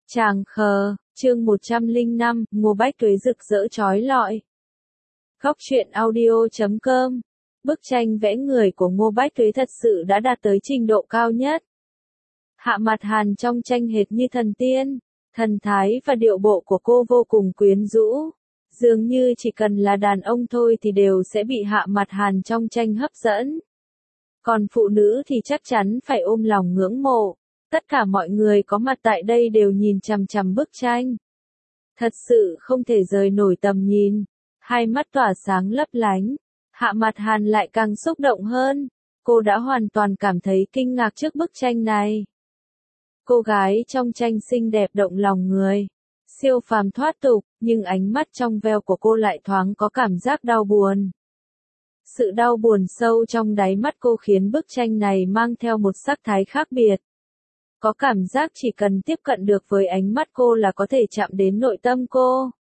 Tràng khờ, chương 105, Ngô Bách Tuế rực rỡ chói lọi. Góc truyện audio.com. Bức tranh vẽ người của Ngô Bách Tuế thật sự đã đạt tới trình độ cao nhất. Hạ Mạt Hàn trong tranh hệt như thần tiên, thần thái và điệu bộ của cô vô cùng quyến rũ. Dường như chỉ cần là đàn ông thôi thì đều sẽ bị Hạ Mạt Hàn trong tranh hấp dẫn. Còn phụ nữ thì chắc chắn phải ôm lòng ngưỡng mộ. Tất cả mọi người có mặt tại đây đều nhìn chằm chằm bức tranh. Thật sự không thể rời nổi tầm nhìn. Hai mắt tỏa sáng lấp lánh. Hạ Mạt Hàn lại càng xúc động hơn. Cô đã hoàn toàn cảm thấy kinh ngạc trước bức tranh này. Cô gái trong tranh xinh đẹp động lòng người. Siêu phàm thoát tục, nhưng ánh mắt trong veo của cô lại thoáng có cảm giác đau buồn. Sự đau buồn sâu trong đáy mắt cô khiến bức tranh này mang theo một sắc thái khác biệt. Có cảm giác chỉ cần tiếp cận được với ánh mắt cô là có thể chạm đến nội tâm cô.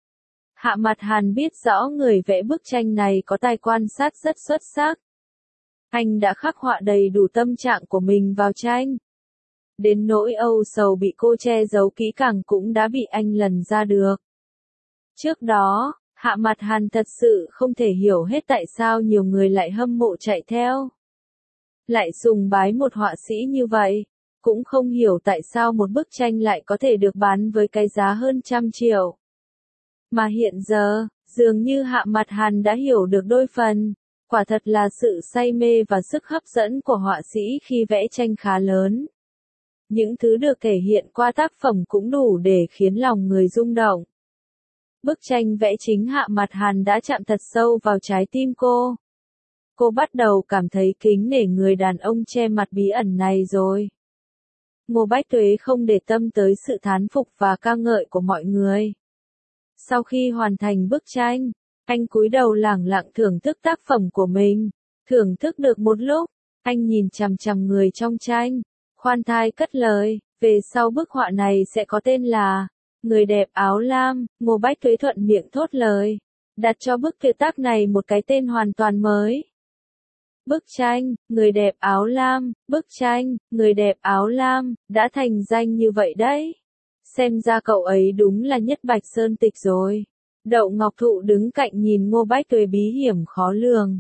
Hạ Mạt Hàn biết rõ người vẽ bức tranh này có tài quan sát rất xuất sắc. Anh đã khắc họa đầy đủ tâm trạng của mình vào tranh. Đến nỗi âu sầu bị cô che giấu kỹ càng cũng đã bị anh lần ra được. Trước đó, Hạ Mạt Hàn thật sự không thể hiểu hết tại sao nhiều người lại hâm mộ chạy theo. Lại sùng bái một họa sĩ như vậy. Cũng không hiểu tại sao một bức tranh lại có thể được bán với cái giá hơn 100 triệu. Mà hiện giờ, dường như Hạ Mạt Hàn đã hiểu được đôi phần. Quả thật là sự say mê và sức hấp dẫn của họa sĩ khi vẽ tranh khá lớn. Những thứ được thể hiện qua tác phẩm cũng đủ để khiến lòng người rung động. Bức tranh vẽ chính Hạ Mạt Hàn đã chạm thật sâu vào trái tim cô. Cô bắt đầu cảm thấy kính nể người đàn ông che mặt bí ẩn này rồi. Ngô Bách Tuế không để tâm tới sự thán phục và ca ngợi của mọi người. Sau khi hoàn thành bức tranh, anh cúi đầu lẳng lặng thưởng thức tác phẩm của mình. Thưởng thức được một lúc, anh nhìn chằm chằm người trong tranh, khoan thai cất lời, về sau bức họa này sẽ có tên là Người đẹp áo lam. Ngô Bách Tuế thuận miệng thốt lời, đặt cho bức tuyệt tác này một cái tên hoàn toàn mới. Bức tranh, Người đẹp áo lam, bức tranh, Người đẹp áo lam, đã thành danh như vậy đấy. Xem ra cậu ấy đúng là nhất bạch sơn tịch rồi. Đậu Ngọc Thụ đứng cạnh nhìn Ngô Bách Tuế bí hiểm khó lường.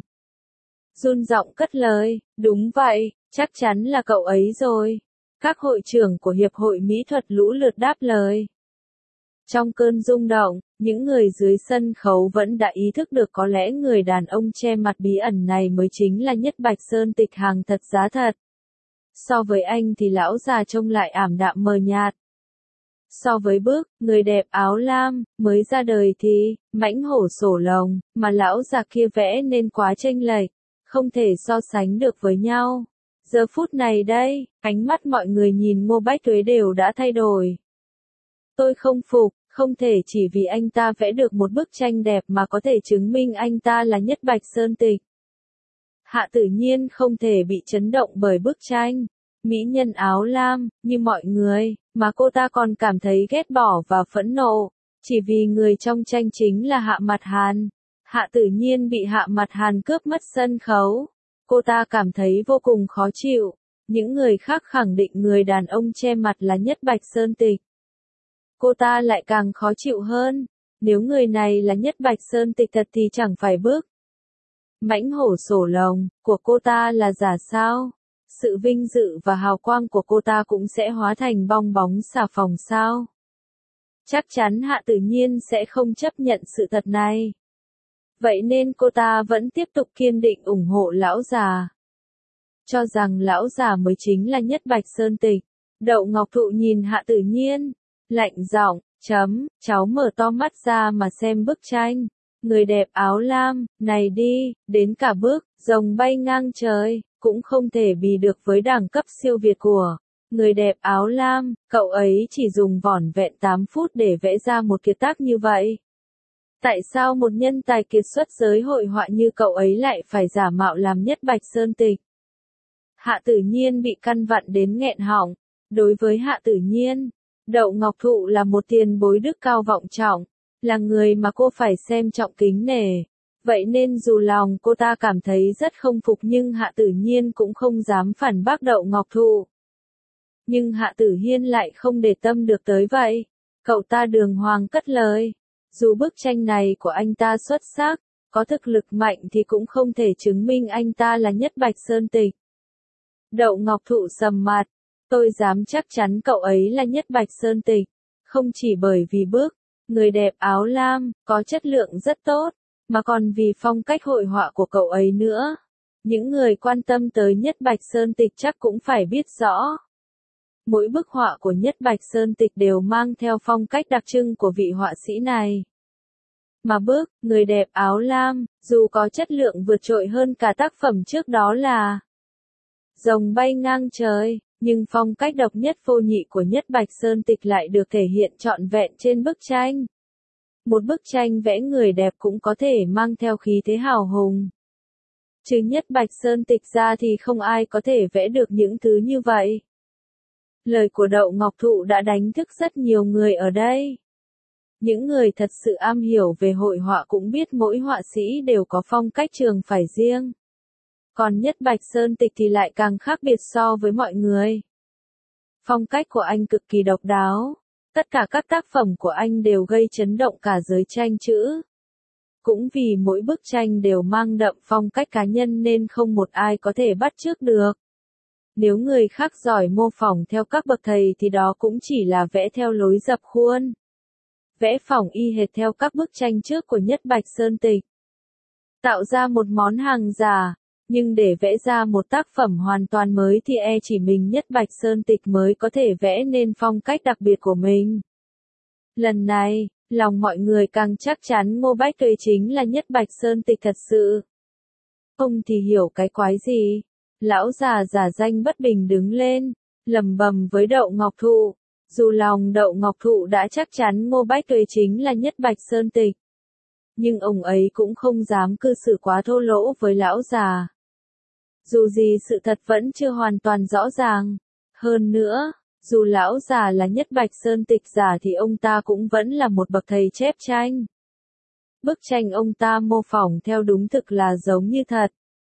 Run giọng cất lời, đúng vậy, chắc chắn là cậu ấy rồi. Các hội trưởng của Hiệp hội Mỹ thuật lũ lượt đáp lời. Trong cơn rung động, những người dưới sân khấu vẫn đã ý thức được có lẽ người đàn ông che mặt bí ẩn này mới chính là nhất bạch sơn tịch hàng thật giá thật. So với anh thì lão già trông lại ảm đạm mờ nhạt. So với bức Người đẹp áo lam mới ra đời thì mãnh hổ sổ lồng mà lão già kia vẽ nên quá chênh lệch, không thể so sánh được với nhau. Giờ phút này đây, ánh mắt mọi người nhìn Ngô Bách Tuế đều đã thay đổi. Tôi không phục, không thể chỉ vì anh ta vẽ được một bức tranh đẹp mà có thể chứng minh anh ta là nhất bạch sơn tịch. Hạ Tự Nhiên không thể bị chấn động bởi bức tranh mỹ nhân áo lam như mọi người, mà cô ta còn cảm thấy ghét bỏ và phẫn nộ, chỉ vì người trong tranh chính là Hạ Mạt Hàn. Hạ Tự Nhiên bị Hạ Mạt Hàn cướp mất sân khấu. Cô ta cảm thấy vô cùng khó chịu. Những người khác khẳng định người đàn ông che mặt là nhất bạch sơn tịch. Cô ta lại càng khó chịu hơn. Nếu người này là nhất bạch sơn tịch thật thì chẳng phải bức mãnh hổ sổ lồng của cô ta là giả sao? Sự vinh dự và hào quang của cô ta cũng sẽ hóa thành bong bóng xà phòng sao? Chắc chắn Hạ Tự Nhiên sẽ không chấp nhận sự thật này. Vậy nên cô ta vẫn tiếp tục kiên định ủng hộ lão già. Cho rằng lão già mới chính là nhất bạch sơn tịch. Đậu Ngọc Thụ nhìn Hạ Tự Nhiên, lạnh giọng, cháu mở to mắt ra mà xem bức tranh. Người đẹp áo lam, này đi, đến cả bức rồng bay ngang trời, cũng không thể bì được với đẳng cấp siêu việt của Người đẹp áo lam. Cậu ấy chỉ dùng vỏn vẹn 8 phút để vẽ ra một kiệt tác như vậy. Tại sao một nhân tài kiệt xuất giới hội họa như cậu ấy lại phải giả mạo làm nhất bạch sơn tịch? Hạ Tự Nhiên bị căn vặn đến nghẹn họng. Đối với Hạ Tự Nhiên, Đậu Ngọc Thụ là một tiền bối đức cao vọng trọng, là người mà cô phải xem trọng kính nể. Vậy nên dù lòng cô ta cảm thấy rất không phục nhưng Hạ Tự Nhiên cũng không dám phản bác Đậu Ngọc Thụ. Nhưng Hạ Tử Hiên lại không để tâm được tới vậy. Cậu ta đường hoàng cất lời. Dù bức tranh này của anh ta xuất sắc, có thực lực mạnh thì cũng không thể chứng minh anh ta là Nhất Bạch Sơn Tịch. Đậu Ngọc Thụ sầm mặt. Tôi dám chắc chắn cậu ấy là Nhất Bạch Sơn Tịch. Không chỉ bởi vì bức người đẹp áo lam, có chất lượng rất tốt, mà còn vì phong cách hội họa của cậu ấy nữa. Những người quan tâm tới Nhất Bạch Sơn Tịch chắc cũng phải biết rõ. Mỗi bức họa của Nhất Bạch Sơn Tịch đều mang theo phong cách đặc trưng của vị họa sĩ này. Mà bức người đẹp áo lam, dù có chất lượng vượt trội hơn cả tác phẩm trước đó là Rồng bay ngang trời, nhưng phong cách độc nhất vô nhị của Nhất Bạch Sơn Tịch lại được thể hiện trọn vẹn trên bức tranh. Một bức tranh vẽ người đẹp cũng có thể mang theo khí thế hào hùng. Trừ Nhất Bạch Sơn Tịch ra thì không ai có thể vẽ được những thứ như vậy. Lời của Đậu Ngọc Thụ đã đánh thức rất nhiều người ở đây. Những người thật sự am hiểu về hội họa cũng biết mỗi họa sĩ đều có phong cách trường phải riêng. Còn Nhất Bạch Sơn Tịch thì lại càng khác biệt so với mọi người. Phong cách của anh cực kỳ độc đáo. Tất cả các tác phẩm của anh đều gây chấn động cả giới tranh chữ. Cũng vì mỗi bức tranh đều mang đậm phong cách cá nhân nên không một ai có thể bắt chước được. Nếu người khác giỏi mô phỏng theo các bậc thầy thì đó cũng chỉ là vẽ theo lối dập khuôn. Vẽ phỏng y hệt theo các bức tranh trước của Nhất Bạch Sơn Tịch. Tạo ra một món hàng giả, nhưng để vẽ ra một tác phẩm hoàn toàn mới thì chỉ mình Nhất Bạch Sơn Tịch mới có thể vẽ nên phong cách đặc biệt của mình. Lần này, lòng mọi người càng chắc chắn Ngô Bách Tuế chính là Nhất Bạch Sơn Tịch thật sự. Ông thì hiểu cái quái gì? Lão già giả danh bất bình đứng lên, lẩm bẩm với Đậu Ngọc Thụ. Dù lòng Đậu Ngọc Thụ đã chắc chắn Ngô Bách Tuế chính là Nhất Bạch Sơn Tịch, nhưng ông ấy cũng không dám cư xử quá thô lỗ với lão già. Dù gì sự thật vẫn chưa hoàn toàn rõ ràng. Hơn nữa, dù lão già là Nhất Bạch Sơn Tịch giả thì ông ta cũng vẫn là một bậc thầy chép tranh. Bức tranh ông ta mô phỏng theo đúng thực là giống như thật.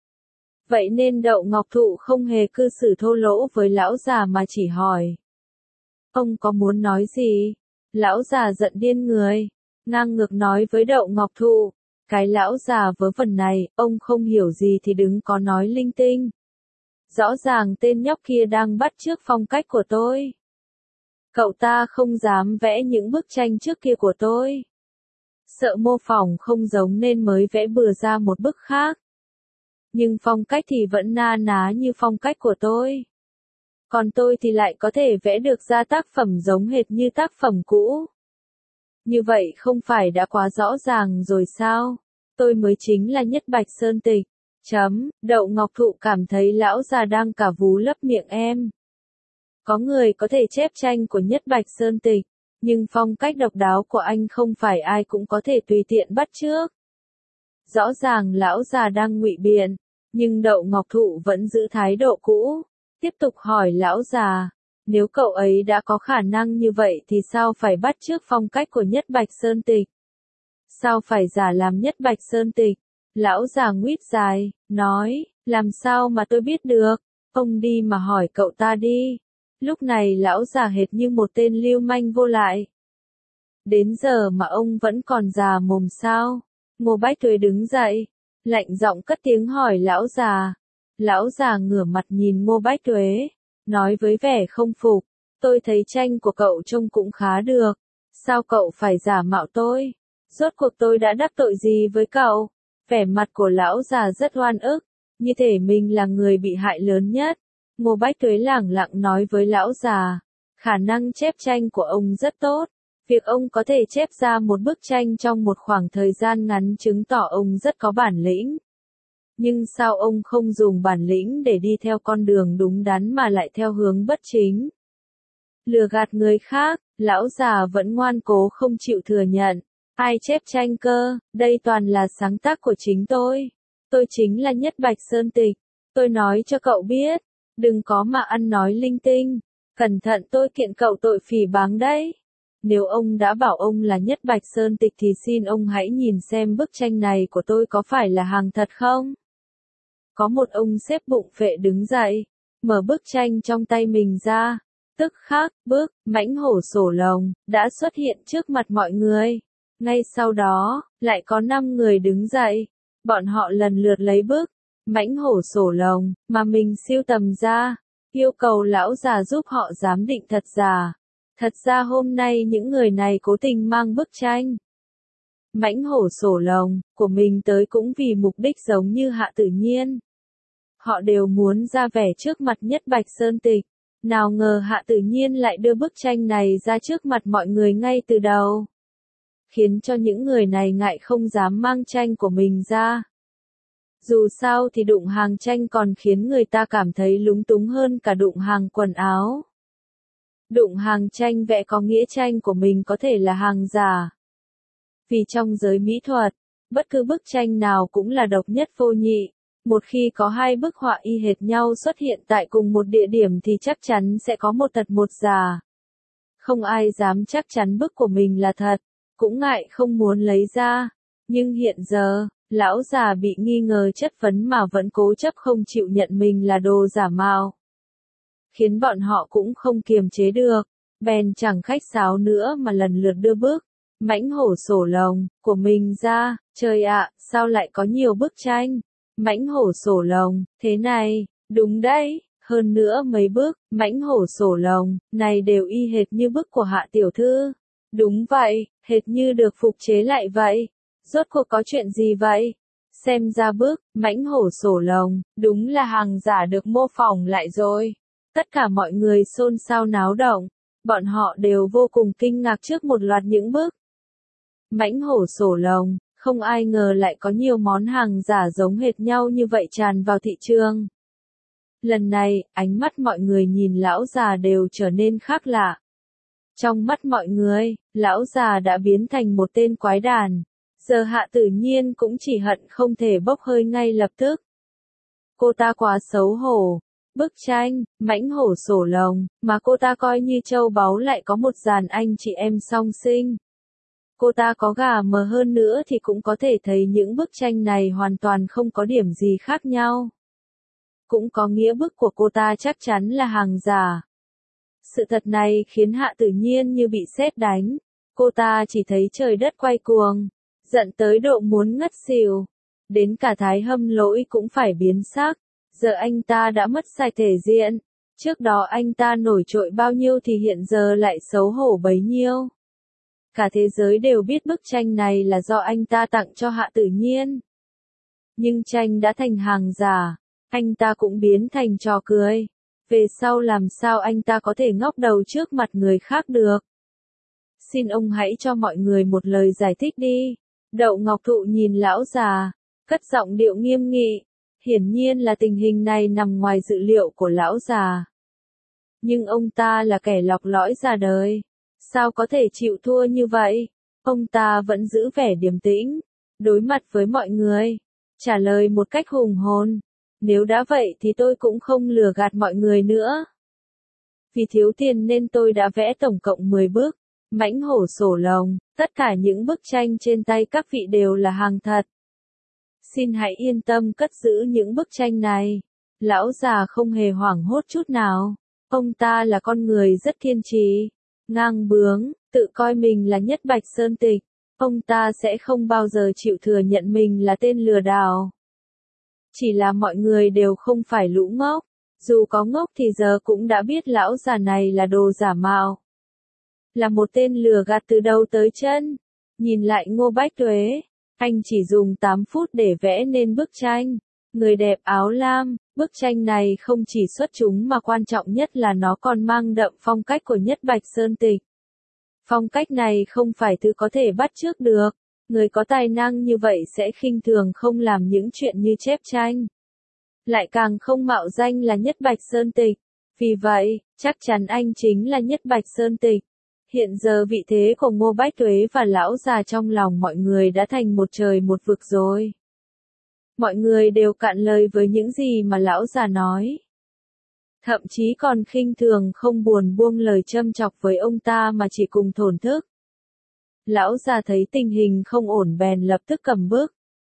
Vậy nên Đậu Ngọc Thụ không hề cư xử thô lỗ với lão già mà chỉ hỏi. Ông có muốn nói gì? Lão già giận điên người, ngang ngược nói với Đậu Ngọc Thụ. Cái lão già vớ vẩn này, ông không hiểu gì thì đừng có nói linh tinh. Rõ ràng tên nhóc kia đang bắt chước phong cách của tôi. Cậu ta không dám vẽ những bức tranh trước kia của tôi. Sợ mô phỏng không giống nên mới vẽ bừa ra một bức khác. Nhưng phong cách thì vẫn na ná như phong cách của tôi. Còn tôi thì lại có thể vẽ được ra tác phẩm giống hệt như tác phẩm cũ. Như vậy không phải đã quá rõ ràng rồi sao? Tôi mới chính là Nhất Bạch Sơn Tịch. Đậu Ngọc Thụ cảm thấy lão già đang cả vú lấp miệng em. Có người có thể chép tranh của Nhất Bạch Sơn Tịch, nhưng phong cách độc đáo của anh không phải ai cũng có thể tùy tiện bắt chước. Rõ ràng lão già đang ngụy biện, nhưng Đậu Ngọc Thụ vẫn giữ thái độ cũ, tiếp tục hỏi lão già, nếu cậu ấy đã có khả năng như vậy thì sao phải bắt chước phong cách của Nhất Bạch Sơn Tịch? Sao phải giả làm Nhất Bạch Sơn Tịch? Lão già nguýt dài, nói, làm sao mà tôi biết được, ông đi mà hỏi cậu ta đi. Lúc này lão già hệt như một tên lưu manh vô lại. Đến giờ mà ông vẫn còn già mồm sao? Ngô Bách Tuế đứng dậy, lạnh giọng cất tiếng hỏi lão già. Lão già ngửa mặt nhìn Ngô Bách Tuế, nói với vẻ không phục, tôi thấy tranh của cậu trông cũng khá được, sao cậu phải giả mạo tôi? Rốt cuộc tôi đã đắc tội gì với cậu? Vẻ mặt của lão già rất oan ức, như thể mình là người bị hại lớn nhất. Ngô Bách Tuế lẳng lặng nói với lão già, khả năng chép tranh của ông rất tốt. Việc ông có thể chép ra một bức tranh trong một khoảng thời gian ngắn chứng tỏ ông rất có bản lĩnh. Nhưng sao ông không dùng bản lĩnh để đi theo con đường đúng đắn mà lại theo hướng bất chính? Lừa gạt người khác, lão già vẫn ngoan cố không chịu thừa nhận. Ai chép tranh cơ, đây toàn là sáng tác của chính tôi. Tôi chính là Nhất Bạch Sơn Tịch. Tôi nói cho cậu biết, đừng có mà ăn nói linh tinh. Cẩn thận tôi kiện cậu tội phỉ báng đấy. Nếu ông đã bảo ông là Nhất Bạch Sơn Tịch thì xin ông hãy nhìn xem bức tranh này của tôi có phải là hàng thật không? Có một ông xếp bụng phệ đứng dậy, mở bức tranh trong tay mình ra, Tức khắc, bức, mãnh hổ sổ lồng, đã xuất hiện trước mặt mọi người. Ngay sau đó, lại có 5 người đứng dậy. Bọn họ lần lượt lấy bức, mãnh hổ sổ lồng, mà mình sưu tầm ra. Yêu cầu lão già giúp họ giám định thật giả. Thật ra hôm nay những người này cố tình mang bức tranh mãnh hổ sổ lồng của mình tới cũng vì mục đích giống như Hạ Tử Nhiên. Họ đều muốn ra vẻ trước mặt Nhất Bạch Sơn Tịch. Nào ngờ Hạ Tử Nhiên lại đưa bức tranh này ra trước mặt mọi người ngay từ đầu. Khiến cho những người này ngại không dám mang tranh của mình ra. Dù sao thì đụng hàng tranh còn khiến người ta cảm thấy lúng túng hơn cả đụng hàng quần áo. Đụng hàng tranh vẽ có nghĩa tranh của mình có thể là hàng giả. Vì trong giới mỹ thuật, bất cứ bức tranh nào cũng là độc nhất vô nhị. Một khi có 2 bức họa y hệt nhau xuất hiện tại cùng một địa điểm thì chắc chắn sẽ có một thật một giả. Không ai dám chắc chắn bức của mình là thật, cũng ngại không muốn lấy ra. Nhưng hiện giờ, lão già bị nghi ngờ chất vấn mà vẫn cố chấp không chịu nhận mình là đồ giả mạo. Khiến bọn họ cũng không kiềm chế được, bèn chẳng khách sáo nữa mà lần lượt đưa bức mãnh hổ sổ lồng của mình ra. Trời ạ, sao lại có nhiều bức tranh mãnh hổ sổ lồng thế này? Đúng đấy, hơn nữa mấy bức mãnh hổ sổ lồng này đều y hệt như bức của Hạ tiểu thư. Đúng vậy, hệt như được phục chế lại vậy. Rốt cuộc có chuyện gì vậy? Xem ra bức mãnh hổ sổ lồng đúng là hàng giả được mô phỏng lại rồi. Tất cả mọi người xôn xao náo động. Bọn họ đều vô cùng kinh ngạc trước một loạt những bức mãnh hổ sổ lồng. Không ai ngờ lại có nhiều món hàng giả giống hệt nhau như vậy tràn vào thị trường. Lần này, ánh mắt mọi người nhìn lão già đều trở nên khác lạ. Trong mắt mọi người, lão già đã biến thành một tên quái đản. Giờ Hạ Tử Nhiên cũng chỉ hận không thể bốc hơi ngay lập tức. Cô ta quá xấu hổ. Bức tranh mãnh hổ sổ lồng mà cô ta coi như châu báu lại có một dàn anh chị em song sinh. Cô ta có gà mờ hơn nữa thì cũng có thể thấy những bức tranh này hoàn toàn không có điểm gì khác nhau. Cũng có nghĩa bức của cô ta chắc chắn là hàng giả. Sự thật này khiến Hạ Tử Nhiên như bị sét đánh. Cô ta chỉ thấy trời đất quay cuồng, giận tới độ muốn ngất xỉu. Đến cả Thái Hâm Lỗi cũng phải biến sắc. Giờ anh ta đã mất sạch thể diện. Trước đó anh ta nổi trội bao nhiêu thì hiện giờ lại xấu hổ bấy nhiêu. Cả thế giới đều biết bức tranh này là do anh ta tặng cho Hạ Tử Nhiên. Nhưng tranh đã thành hàng giả, anh ta cũng biến thành trò cười. Về sau làm sao anh ta có thể ngóc đầu trước mặt người khác được? Xin ông hãy cho mọi người một lời giải thích đi. Đậu Ngọc Thụ nhìn lão già, cất giọng điệu nghiêm nghị. Hiển nhiên là tình hình này nằm ngoài dự liệu của lão già. Nhưng ông ta là kẻ lọc lõi ra đời. Sao có thể chịu thua như vậy? Ông ta vẫn giữ vẻ điềm tĩnh, đối mặt với mọi người, trả lời một cách hùng hồn. Nếu đã vậy thì tôi cũng không lừa gạt mọi người nữa. Vì thiếu tiền nên tôi đã vẽ tổng cộng 10 bức mãnh hổ sổ lồng, tất cả những bức tranh trên tay các vị đều là hàng thật. Xin hãy yên tâm cất giữ những bức tranh này. Lão già không hề hoảng hốt chút nào. Ông ta là con người rất kiên trì, ngang bướng, tự coi mình là Nhất Bạch Sơn Tịch. Ông ta sẽ không bao giờ chịu thừa nhận mình là tên lừa đảo. Chỉ là mọi người đều không phải lũ ngốc. Dù có ngốc thì giờ cũng đã biết lão già này là đồ giả mạo. Là một tên lừa gạt từ đầu tới chân. Nhìn lại Ngô Bách Tuế, anh chỉ dùng 8 phút để vẽ nên bức tranh Người đẹp áo lam. Bức tranh này không chỉ xuất chúng mà quan trọng nhất là nó còn mang đậm phong cách của Nhất Bạch Sơn Tịch. Phong cách này không phải thứ có thể bắt chước được. Người có tài năng như vậy sẽ khinh thường không làm những chuyện như chép tranh. Lại càng không mạo danh là Nhất Bạch Sơn Tịch. Vì vậy, chắc chắn anh chính là Nhất Bạch Sơn Tịch. Hiện giờ vị thế của Ngô Bách Tuế và lão già trong lòng mọi người đã thành một trời một vực rồi. Mọi người đều cạn lời với những gì mà lão già nói. Thậm chí còn khinh thường không buồn buông lời châm chọc với ông ta mà chỉ cùng thổn thức. Lão già thấy tình hình không ổn bèn lập tức cầm bức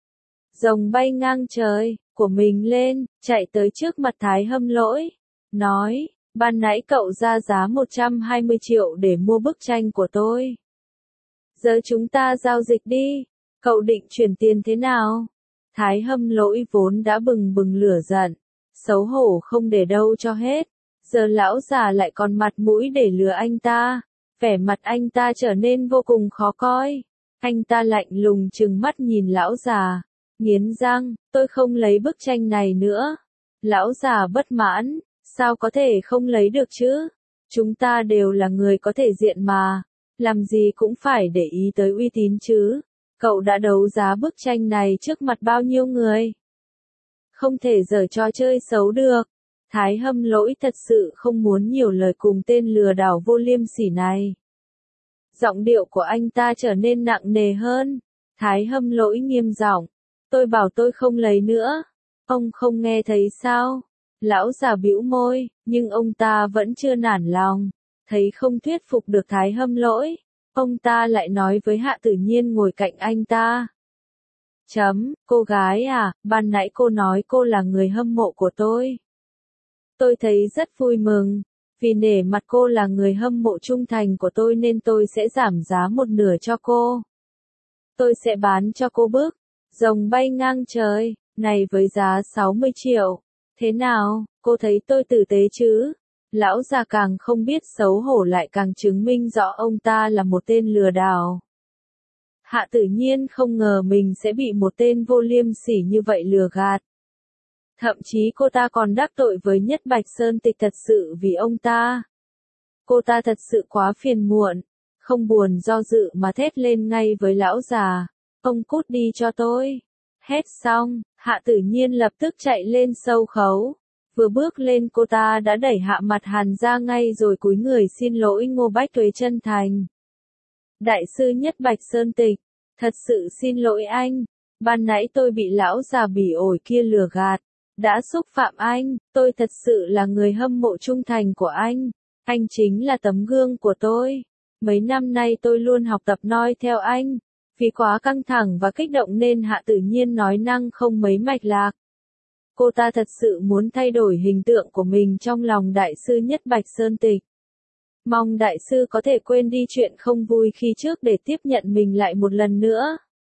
rồng bay ngang trời của mình lên, chạy tới trước mặt Thái Hâm Lỗi, nói, ban nãy cậu ra giá 120 triệu để mua bức tranh của tôi. Giờ chúng ta giao dịch đi, cậu định chuyển tiền thế nào? Thái Hâm Lỗi vốn đã bừng bừng lửa giận, xấu hổ không để đâu cho hết, giờ lão già lại còn mặt mũi để lừa anh ta, vẻ mặt anh ta trở nên vô cùng khó coi. Anh ta lạnh lùng trừng mắt nhìn lão già, nghiến răng, tôi không lấy bức tranh này nữa. Lão già bất mãn, sao có thể không lấy được chứ? Chúng ta đều là người có thể diện mà, làm gì cũng phải để ý tới uy tín chứ. Cậu đã đấu giá bức tranh này trước mặt bao nhiêu người? Không thể giở trò chơi xấu được. Thái Hâm Lỗi thật sự không muốn nhiều lời cùng tên lừa đảo vô liêm sỉ này. Giọng điệu của anh ta trở nên nặng nề hơn. Thái Hâm Lỗi nghiêm giọng, tôi bảo tôi không lấy nữa. Ông không nghe thấy sao? Lão già bĩu môi, nhưng ông ta vẫn chưa nản lòng. Thấy không thuyết phục được Thái Hâm Lỗi, ông ta lại nói với Hạ Tử Nhiên ngồi cạnh anh ta. Cô gái à, ban nãy cô nói cô là người hâm mộ của tôi. Tôi thấy rất vui mừng, vì nể mặt cô là người hâm mộ trung thành của tôi nên tôi sẽ giảm giá một nửa cho cô. Tôi sẽ bán cho cô bức rồng bay ngang trời này với giá 60 triệu. Thế nào, cô thấy tôi tử tế chứ? Lão già càng không biết xấu hổ lại càng chứng minh rõ ông ta là một tên lừa đảo. Hạ Tử Nhiên không ngờ mình sẽ bị một tên vô liêm sỉ như vậy lừa gạt. Thậm chí cô ta còn đắc tội với Nhất Bạch Sơn Tịch thật sự vì ông ta. Cô ta thật sự quá phiền muộn, không buồn do dự mà thét lên ngay với lão già. Ông cút đi cho tôi. Hét xong, Hạ Tử Nhiên lập tức chạy lên sâu khấu. Vừa bước lên cô ta đã đẩy Hạ Mặt Hàn ra ngay rồi cúi người xin lỗi Ngô Bách Tuế chân thành. Đại sư Nhất Bạch Sơn Tịch, thật sự xin lỗi anh. Ban nãy tôi bị lão già bỉ ổi kia lừa gạt. Đã xúc phạm anh, tôi thật sự là người hâm mộ trung thành của anh. Anh chính là tấm gương của tôi. Mấy năm nay tôi luôn học tập noi theo anh. Vì quá căng thẳng và kích động nên Hạ Tử Nhiên nói năng không mấy mạch lạc. Cô ta thật sự muốn thay đổi hình tượng của mình trong lòng đại sư Nhất Bạch Sơn Tịch. Mong đại sư có thể quên đi chuyện không vui khi trước để tiếp nhận mình lại một lần nữa.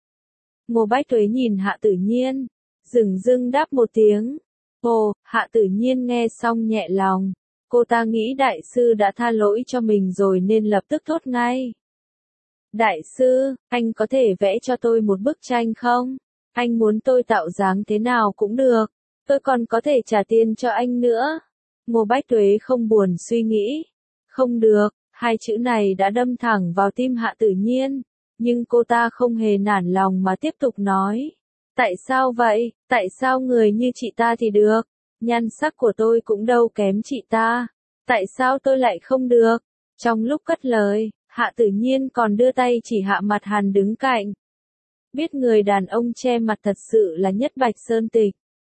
Ngô Bách Tuế nhìn Hạ Tử Nhiên, dửng dưng đáp một tiếng. Ồ, Hạ Tử Nhiên nghe xong nhẹ lòng. Cô ta nghĩ đại sư đã tha lỗi cho mình rồi nên lập tức thốt ngay. Đại sư, anh có thể vẽ cho tôi một bức tranh không? Anh muốn tôi tạo dáng thế nào cũng được. Tôi còn có thể trả tiền cho anh nữa. Ngô Bách Tuế không buồn suy nghĩ. Không được, hai chữ này đã đâm thẳng vào tim Hạ Tử Nhiên. Nhưng cô ta không hề nản lòng mà tiếp tục nói. Tại sao vậy? Tại sao người như chị ta thì được? Nhan sắc của tôi cũng đâu kém chị ta. Tại sao tôi lại không được? Trong lúc cất lời, Hạ Tử Nhiên còn đưa tay chỉ Hạ Mặt Hàn đứng cạnh. Biết người đàn ông che mặt thật sự là Nhất Bạch Sơn Tịch.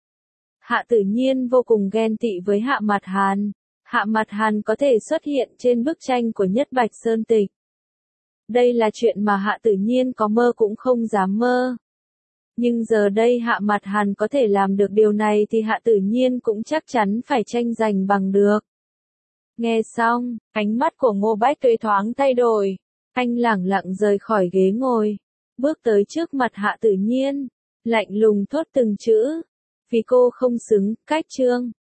Hạ Tử Nhiên vô cùng ghen tị với Hạ Mặt Hàn. Hạ Mặt Hàn có thể xuất hiện trên bức tranh của Nhất Bạch Sơn Tịch. Đây là chuyện mà Hạ Tử Nhiên có mơ cũng không dám mơ. Nhưng giờ đây Hạ Mặt Hàn có thể làm được điều này thì Hạ Tử Nhiên cũng chắc chắn phải tranh giành bằng được. Nghe xong, ánh mắt của Ngô Bách Tuế thoáng thay đổi. Anh lẳng lặng rời khỏi ghế ngồi, bước tới trước mặt Hạ Tử Nhiên, lạnh lùng thốt từng chữ. Vì cô không xứng, cách trương.